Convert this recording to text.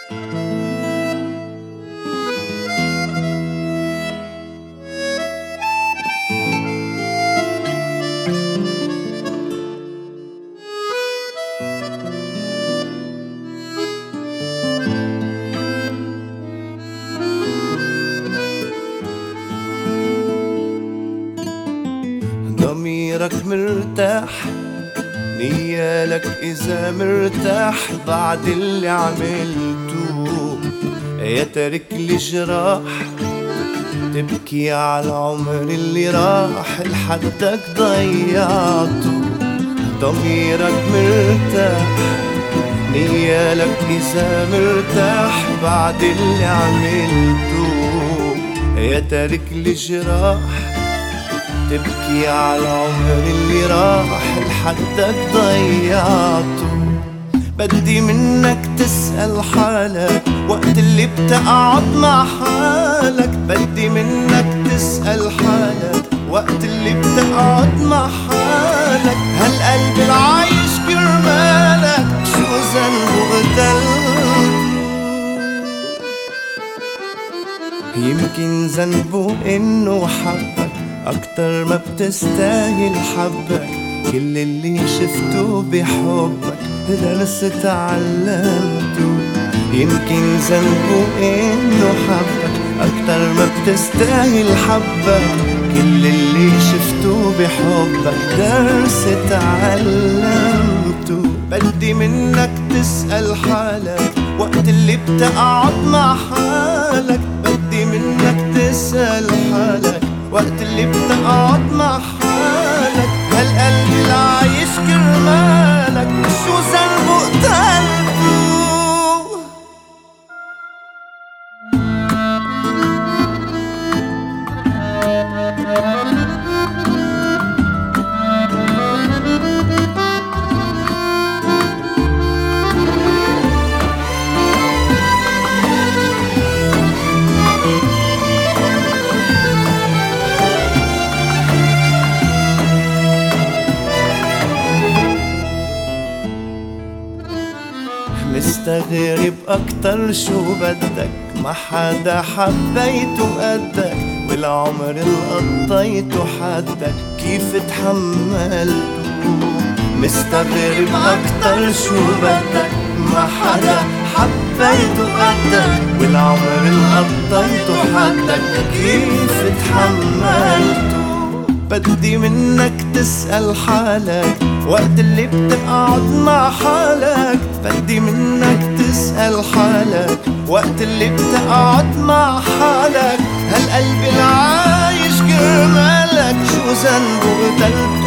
ضميرك مرتاح، نيالك إذا مرتاح بعد اللي عملته، يا تارك لي جراح تبكي على العمر اللي راح لحدك ضيعته. ضميرك مرتاح، نيالك إذا مرتاح بعد اللي عملته، يا تارك لي جراح تبكي على العمر اللي راح لحدك ضيعته. بدي منك تسأل حالك وقت اللي بتقعد مع حالك، بدي منك تسأل حالك وقت اللي بتقعد مع حالك. هالقلب العايش كرمالك شو ذنبه قتلته؟ يمكن ذنبه انه حبك أكتر ما بتستاهل حبك، كل اللي شفته بحبك درس تعلمته. يمكن ذنبه إنه حبك أكتر ما بتستاهل حبك، كل اللي شفته بحبك درس تعلمته. بدي منك تسأل حالك وقت اللي بتقعد مع حالك، بدي منك تسأل حالك وقت اللي بتقعد مع حالك. هالقلب اللي عايش كرمالك شو ذنبه قتلته؟ مستغرب أكتر شو بدك، ما حدا حبيته قدك، والعمر اللي قضيته حدك كيف تحملته. مستغرب أكتر شو بدك، ما حدا حبيته قدك، والعمر اللي قضيته حدك كيف تحملته. بدي منك تسأل حالك وقت اللي بتقعد مع حالك، بدي منك تسأل حالك وقت اللي بتقعد مع حالك. هالقلب العايش كرمالك شو ذنبه قتلته؟